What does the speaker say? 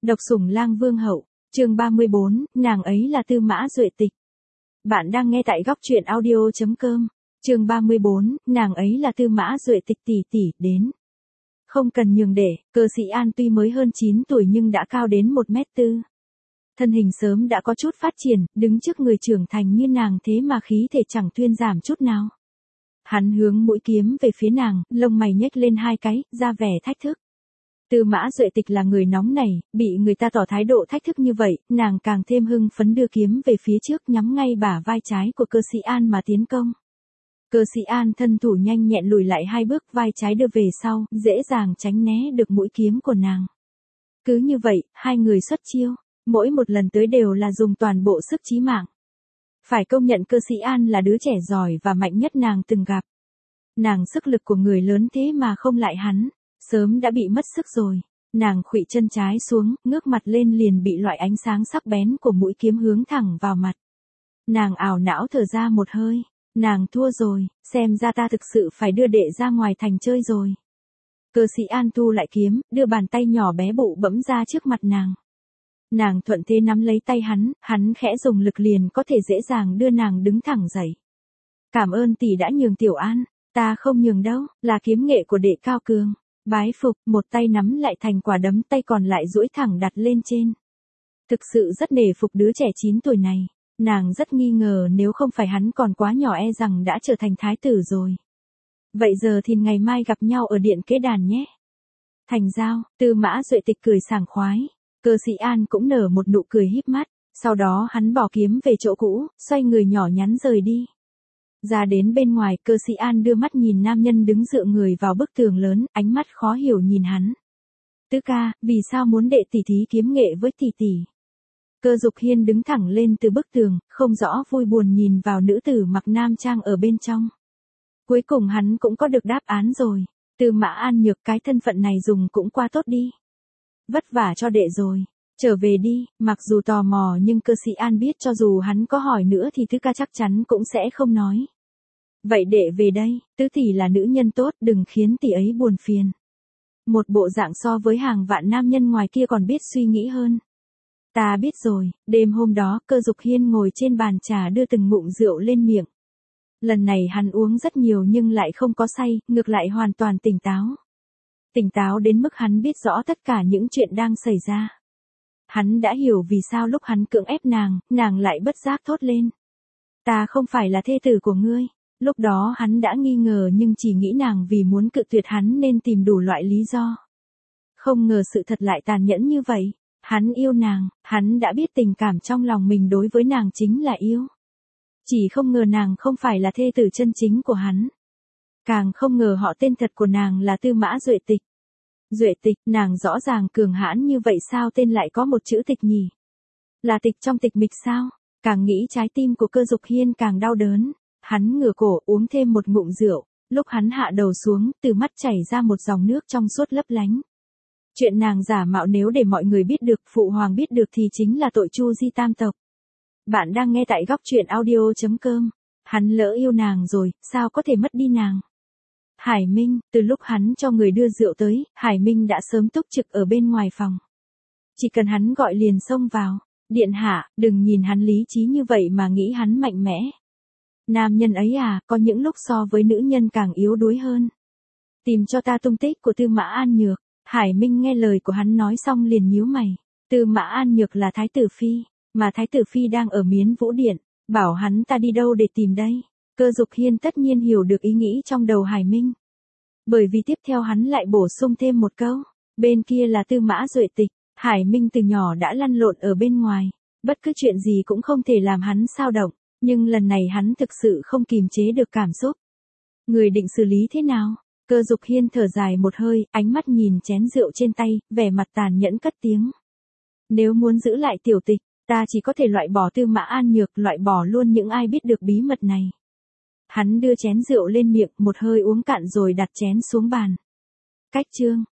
Độc sủng lang vương hậu, chương 34, nàng ấy là Tư Mã Duệ Tịch. Bạn đang nghe tại góc truyện audio.com, chương 34, nàng ấy là Tư Mã Duệ Tịch tỷ tỷ, đến. Không cần nhường để, Cơ Sĩ An tuy mới hơn 9 tuổi nhưng đã cao đến 1m4. Thân hình sớm đã có chút phát triển, đứng trước người trưởng thành như nàng thế mà khí thể chẳng thuyên giảm chút nào. Hắn hướng mũi kiếm về phía nàng, lông mày nhếch lên hai cái, ra vẻ thách thức. Tư Mã Duệ Tịch là người nóng nảy, bị người ta tỏ thái độ thách thức như vậy, nàng càng thêm hưng phấn đưa kiếm về phía trước nhắm ngay bả vai trái của Cơ Sĩ An mà tiến công. Cơ Sĩ An thân thủ nhanh nhẹn lùi lại 2 bước, vai trái đưa về sau, dễ dàng tránh né được mũi kiếm của nàng. Cứ như vậy, hai người xuất chiêu, mỗi một lần tới đều là dùng toàn bộ sức chí mạng. Phải công nhận Cơ Sĩ An là đứa trẻ giỏi và mạnh nhất nàng từng gặp. Nàng sức lực của người lớn thế mà không lại hắn. Sớm đã bị mất sức rồi, nàng khuỵu chân trái xuống, ngước mặt lên liền bị loại ánh sáng sắc bén của mũi kiếm hướng thẳng vào mặt. Nàng ảo não thở ra một hơi, nàng thua rồi, xem ra ta thực sự phải đưa đệ ra ngoài thành chơi rồi. Cơ Sĩ An thu lại kiếm, đưa bàn tay nhỏ bé bụ bẫm ra trước mặt nàng. Nàng thuận thế nắm lấy tay hắn khẽ dùng lực liền có thể dễ dàng đưa nàng đứng thẳng dậy. Cảm ơn tỷ đã nhường Tiểu An, ta không nhường đâu, là kiếm nghệ của đệ cao cường. Bái phục, một tay nắm lại thành quả đấm, tay còn lại duỗi thẳng đặt lên trên. Thực sự rất nể phục đứa trẻ 9 tuổi này, nàng rất nghi ngờ nếu không phải hắn còn quá nhỏ e rằng đã trở thành thái tử rồi. Vậy giờ thì ngày mai gặp nhau ở điện kế đàn nhé. Thành giao, Tư Mã Duệ Tịch cười sảng khoái, Cơ Sĩ An cũng nở một nụ cười híp mắt, sau đó hắn bỏ kiếm về chỗ cũ, xoay người nhỏ nhắn rời đi. Ra đến bên ngoài, Cơ Sĩ An đưa mắt nhìn nam nhân đứng dựa người vào bức tường lớn, ánh mắt khó hiểu nhìn hắn. Tứ ca, vì sao muốn đệ tỷ thí kiếm nghệ với tỷ tỷ? Cơ Dục Hiên đứng thẳng lên từ bức tường, không rõ vui buồn nhìn vào nữ tử mặc nam trang ở bên trong. Cuối cùng hắn cũng có được đáp án rồi. Tư Mã An Nhược, cái thân phận này dùng cũng qua tốt đi. Vất vả cho đệ rồi. Trở về đi, mặc dù tò mò nhưng Cơ Sĩ An biết cho dù hắn có hỏi nữa thì tứ ca chắc chắn cũng sẽ không nói. Vậy đệ về đây, tứ tỷ là nữ nhân tốt, đừng khiến tỷ ấy buồn phiền. Một bộ dạng so với hàng vạn nam nhân ngoài kia còn biết suy nghĩ hơn. Ta biết rồi, đêm hôm đó, Cơ Dục Hiên ngồi trên bàn trà đưa từng ngụm rượu lên miệng. Lần này hắn uống rất nhiều nhưng lại không có say, ngược lại hoàn toàn tỉnh táo. Tỉnh táo đến mức hắn biết rõ tất cả những chuyện đang xảy ra. Hắn đã hiểu vì sao lúc hắn cưỡng ép nàng lại bất giác thốt lên. Ta không phải là thê tử của ngươi. Lúc đó hắn đã nghi ngờ nhưng chỉ nghĩ nàng vì muốn cự tuyệt hắn nên tìm đủ loại lý do. Không ngờ sự thật lại tàn nhẫn như vậy. Hắn yêu nàng, hắn đã biết tình cảm trong lòng mình đối với nàng chính là yêu. Chỉ không ngờ nàng không phải là thê tử chân chính của hắn. Càng không ngờ họ tên thật của nàng là Tư Mã Duệ Tịch. Duệ Tịch, nàng rõ ràng cường hãn như vậy sao tên lại có một chữ tịch nhỉ? Là tịch trong tịch mịch sao? Càng nghĩ trái tim của Cơ Dục Hiên càng đau đớn. Hắn ngửa cổ uống thêm một ngụm rượu, lúc hắn hạ đầu xuống, từ mắt chảy ra một dòng nước trong suốt lấp lánh. Chuyện nàng giả mạo nếu để mọi người biết được, phụ hoàng biết được thì chính là tội chu di tam tộc. Bạn đang nghe tại góc truyện audio.com. Hắn lỡ yêu nàng rồi, sao có thể mất đi nàng? Hải Minh, từ lúc hắn cho người đưa rượu tới, Hải Minh đã sớm túc trực ở bên ngoài phòng. Chỉ cần hắn gọi liền xông vào. Điện hạ, đừng nhìn hắn lý trí như vậy mà nghĩ hắn mạnh mẽ. Nam nhân ấy à, có những lúc so với nữ nhân càng yếu đuối hơn. Tìm cho ta tung tích của Tư Mã An Nhược. Hải Minh nghe lời của hắn nói xong liền nhíu mày. Tư Mã An Nhược là Thái tử Phi, mà Thái tử Phi đang ở Miến Vũ Điện, bảo hắn ta đi đâu để tìm đây. Cơ Dục Hiên tất nhiên hiểu được ý nghĩ trong đầu Hải Minh. Bởi vì tiếp theo hắn lại bổ sung thêm một câu. Bên kia là Tư Mã Duệ Tịch. Hải Minh từ nhỏ đã lăn lộn ở bên ngoài. Bất cứ chuyện gì cũng không thể làm hắn xao động. Nhưng lần này hắn thực sự không kìm chế được cảm xúc. Người định xử lý thế nào? Cơ Dục Hiên thở dài một hơi, ánh mắt nhìn chén rượu trên tay, vẻ mặt tàn nhẫn cất tiếng. Nếu muốn giữ lại tiểu tịch, ta chỉ có thể loại bỏ Tư Mã An Nhược, loại bỏ luôn những ai biết được bí mật này. Hắn đưa chén rượu lên miệng, một hơi uống cạn rồi đặt chén xuống bàn. Cách chương.